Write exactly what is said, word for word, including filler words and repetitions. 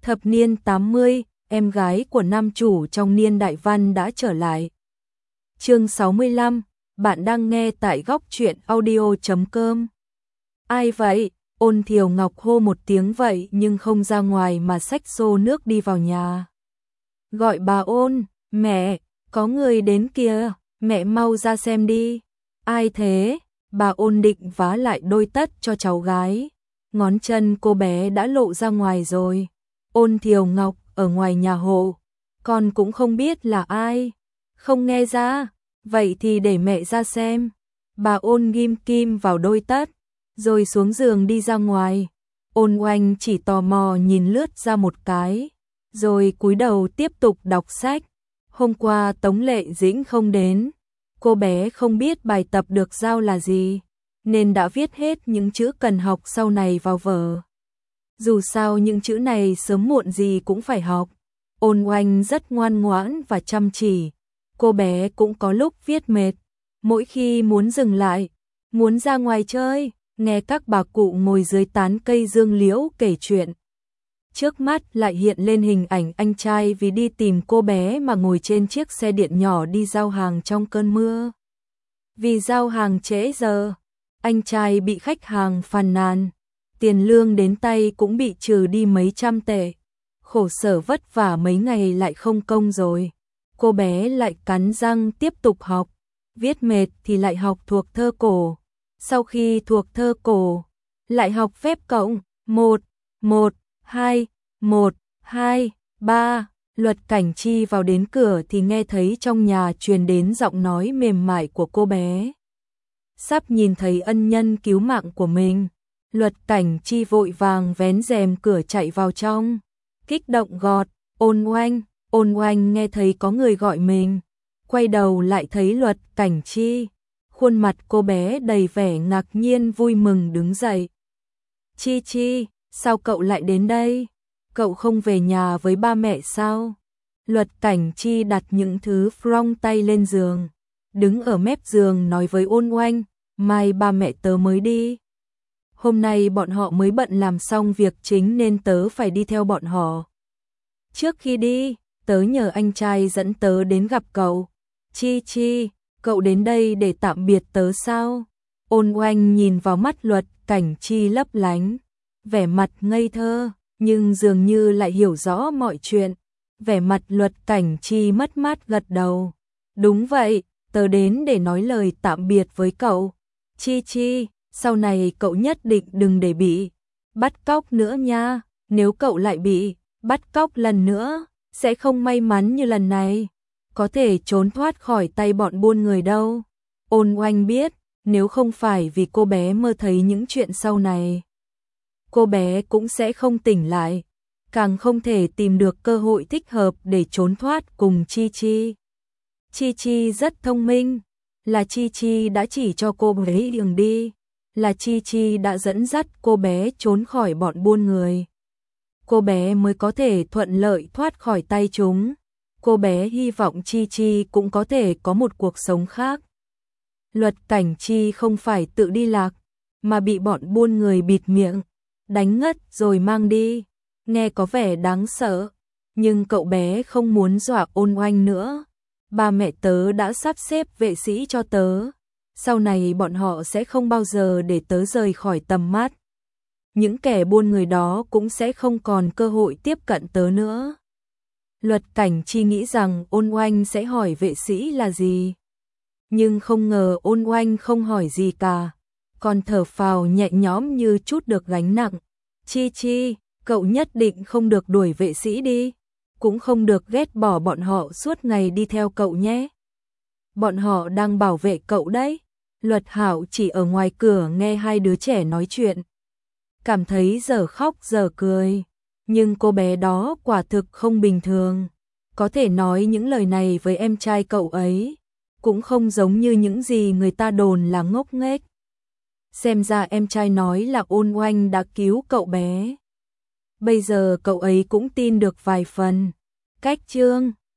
Thập niên tám mươi, em gái của nam chủ trong niên đại văn đã trở lại. Chương sáu mươi lăm, bạn đang nghe tại góc truyện audio chấm com. Ai vậy? Ôn Thiều Ngọc hô một tiếng vậy nhưng không ra ngoài mà xách xô nước đi vào nhà. Gọi bà Ôn, mẹ, có người đến kìa, mẹ mau ra xem đi. Ai thế? Bà Ôn định vá lại đôi tất cho cháu gái. Ngón chân cô bé đã lộ ra ngoài rồi. Ôn Thiều Ngọc ở ngoài nhà hộ, con cũng không biết là ai. Không nghe ra, vậy thì để mẹ ra xem. Bà Ôn ghim kim vào đôi tất, rồi xuống giường đi ra ngoài. Ôn Oanh chỉ tò mò nhìn lướt ra một cái, rồi cúi đầu tiếp tục đọc sách. Hôm qua Tống Lệ Dĩnh không đến, cô bé không biết bài tập được giao là gì, nên đã viết hết những chữ cần học sau này vào vở. Dù sao những chữ này sớm muộn gì cũng phải học. Ôn Oanh rất ngoan ngoãn và chăm chỉ. Cô bé cũng có lúc viết mệt, mỗi khi muốn dừng lại, muốn ra ngoài chơi, nghe các bà cụ ngồi dưới tán cây dương liễu kể chuyện. Trước mắt lại hiện lên hình ảnh anh trai vì đi tìm cô bé mà ngồi trên chiếc xe điện nhỏ đi giao hàng trong cơn mưa. Vì giao hàng trễ giờ, anh trai bị khách hàng phàn nàn, tiền lương đến tay cũng bị trừ đi mấy trăm tệ. Khổ sở vất vả mấy ngày lại không công rồi. Cô bé lại cắn răng tiếp tục học, viết mệt thì lại học thuộc thơ cổ. Sau khi thuộc thơ cổ, lại học phép cộng, một, một, hai, một, hai, ba. Luật Cảnh Chi vào đến cửa thì nghe thấy trong nhà truyền đến giọng nói mềm mại của cô bé. Sắp nhìn thấy ân nhân cứu mạng của mình, Luật Cảnh Chi vội vàng vén rèm cửa chạy vào trong, kích động gọt, Ôn Oanh. Ôn Oanh nghe thấy có người gọi mình, quay đầu lại thấy Luật Cảnh Chi, khuôn mặt cô bé đầy vẻ ngạc nhiên vui mừng đứng dậy. Chi Chi, sao cậu lại đến đây? Cậu không về nhà với ba mẹ sao? Luật Cảnh Chi đặt những thứ frong tay lên giường, đứng ở mép giường nói với Ôn Oanh, mai ba mẹ tớ mới đi. Hôm nay bọn họ mới bận làm xong việc chính nên tớ phải đi theo bọn họ. Trước khi đi, tớ nhờ anh trai dẫn tớ đến gặp cậu. Chi Chi, cậu đến đây để tạm biệt tớ sao? Ôn Oanh nhìn vào mắt Luật Cảnh Chi lấp lánh, vẻ mặt ngây thơ, nhưng dường như lại hiểu rõ mọi chuyện. Vẻ mặt Luật Cảnh Chi mất mát gật đầu. Đúng vậy, tớ đến để nói lời tạm biệt với cậu. Chi Chi, sau này cậu nhất định đừng để bị bắt cóc nữa nha. Nếu cậu lại bị bắt cóc lần nữa, sẽ không may mắn như lần này, có thể trốn thoát khỏi tay bọn buôn người đâu. Ôn Oanh biết, nếu không phải vì cô bé mơ thấy những chuyện sau này, cô bé cũng sẽ không tỉnh lại, càng không thể tìm được cơ hội thích hợp để trốn thoát cùng Chi Chi. Chi Chi rất thông minh, là Chi Chi đã chỉ cho cô bé đường đi, là Chi Chi đã dẫn dắt cô bé trốn khỏi bọn buôn người. Cô bé mới có thể thuận lợi thoát khỏi tay chúng. Cô bé hy vọng Chi Chi cũng có thể có một cuộc sống khác. Luật Cảnh Chi không phải tự đi lạc, mà bị bọn buôn người bịt miệng, đánh ngất rồi mang đi. Nghe có vẻ đáng sợ, nhưng cậu bé không muốn dọa Ôn Oanh nữa. Ba mẹ tớ đã sắp xếp vệ sĩ cho tớ, sau này bọn họ sẽ không bao giờ để tớ rời khỏi tầm mắt. Những kẻ buôn người đó cũng sẽ không còn cơ hội tiếp cận tớ nữa. Luật Cảnh Chi nghĩ rằng Ôn Oanh sẽ hỏi vệ sĩ là gì, nhưng không ngờ Ôn Oanh không hỏi gì cả, còn thở phào nhẹ nhõm như trút được gánh nặng. Chi Chi, cậu nhất định không được đuổi vệ sĩ đi, cũng không được ghét bỏ bọn họ suốt ngày đi theo cậu nhé. Bọn họ đang bảo vệ cậu đấy. Luật Hảo chỉ ở ngoài cửa nghe hai đứa trẻ nói chuyện, cảm thấy giờ khóc giờ cười, nhưng cô bé đó quả thực không bình thường. Có thể nói những lời này với em trai cậu ấy, cũng không giống như những gì người ta đồn là ngốc nghếch. Xem ra em trai nói là Ôn Oanh đã cứu cậu bé. Bây giờ cậu ấy cũng tin được vài phần. Cách chương